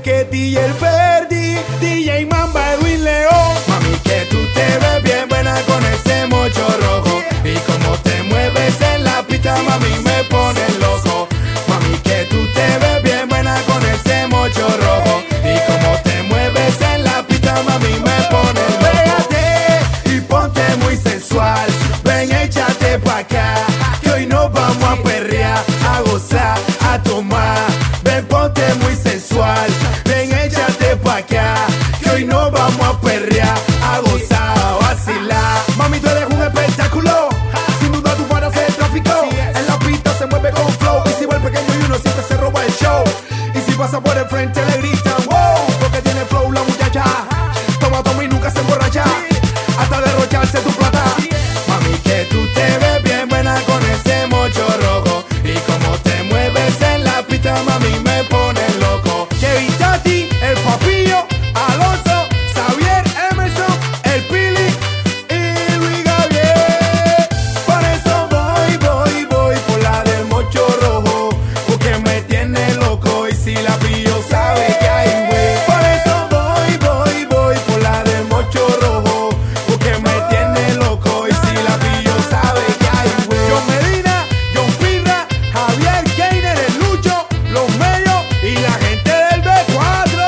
Ketty y el Ferdi, DJ Mamba, Edwin León. Mami, que tú te ves bien buena con ese mocho rojo. Y como te mueves en la pista, mami, me pones loco. Mami, que tú te ves bien buena con ese mocho rojo. Y como te mueves en la pista, mami, me pones loco. Pégate y ponte muy sensual. Ven, échate pa' acá, que hoy nos vamos a perrear, a gozar, a tomar. Ven, ponte muy sensual. Ven, échate pa' acá, que hoy nos vamos a perrear, a gozar, a vacilar. Mami, tú eres un espectáculo. Sin duda tú paras el tráfico. En la pista se mueve con flow. Y si va el pequeño y uno siempre se roba el show. Y si pasa por el frente le gritan wow, porque tiene flow la muchacha. Toma, toma y nunca se emborracha, hasta derrocharse tu plata. Mami, que tú te ves bien buena con ese mocho rojo. Y como te mueves en la pista, mami, me pones loco. Kevin Tati, el Papillo, Alonso, Xavier, Emerson, el Pili y Luis Gabriel. Por eso voy por la del mocho rojo, porque me tiene loco y si la pillo sabe que hay güey. Por eso voy por la del mocho rojo, porque me tiene loco y si la pillo sabe que hay güey. John Medina, John Pirra, Javier Keiner, el Lucho, los medios y la gente del B4.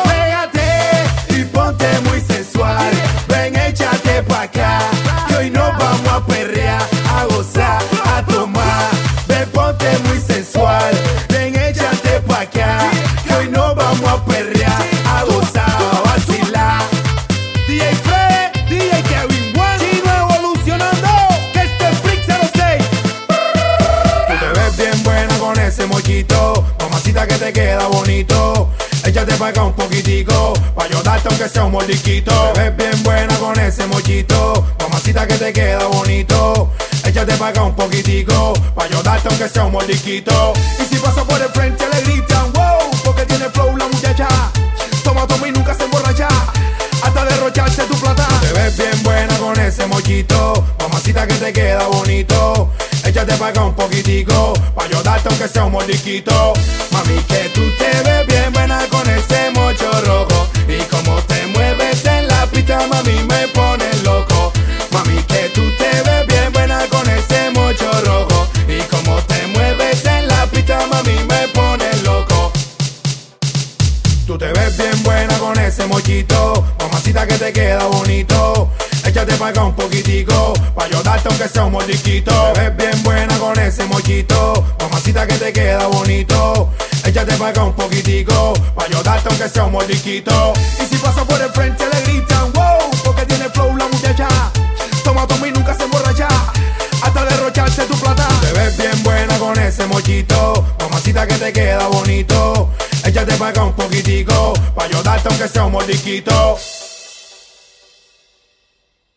Pégate y ponte muy sensual. Ven, échate pa' acá, que hoy nos vamos a perrear, a gozar, a tomar. Ven, ponte muy sensual. Ven, échate pa' acá, que hoy nos vamos a perrear, a gozar, a vacilar. DJ Fred, DJ Kevin One, Chino evolucionando, que este Freak 06. Tú te ves bien buena con ese mochito, mamacita que te queda bonito. Échate pa' acá un poquitico, pa' yo darte aunque sea un mordisquito. Te ves bien buena con ese mochito, mamacita que te queda bonito. Échate pa' acá un poquitico, pa' yo darte aunque sea un mordisquito. Y si pasa por el frente le gritan wow, porque tiene flow la muchacha. Toma, toma y nunca se emborracha, hasta derrocharse tu plata. Te ves bien buena con ese mochito, mamacita que te queda bonito. Échate pa' acá un poquitico, pa' yo darte aunque sea un mordisquito. Mami, que tú te ves bien buena con ese mocho rojo. Y como te mueves en la pista, mami, me pones loco. Mami, que tú te ves bien buena con ese mocho rojo. Y como te mueves en la pista, mami, me pones loco. Tú te ves bien buena con ese mochito, mamacita que te queda bonito. Échate pa' acá un poquitico, pa' yo darte aunque sea un mordisquito. Te ves bien buena con ese mochito, mamacita que te queda bonito. Échate pa' acá un poquitico, pa' yo darte aunque sea un mordisquito. Y si pasa por el frente le gritan wow, porque tiene flow la muchacha. Toma, toma y nunca se emborracha, hasta derrocharse tu plata. Te ves bien buena con ese mochito, mamacita que te queda bonito. Échate pa' acá un poquitico, pa' yo darte aunque sea un mordisquito.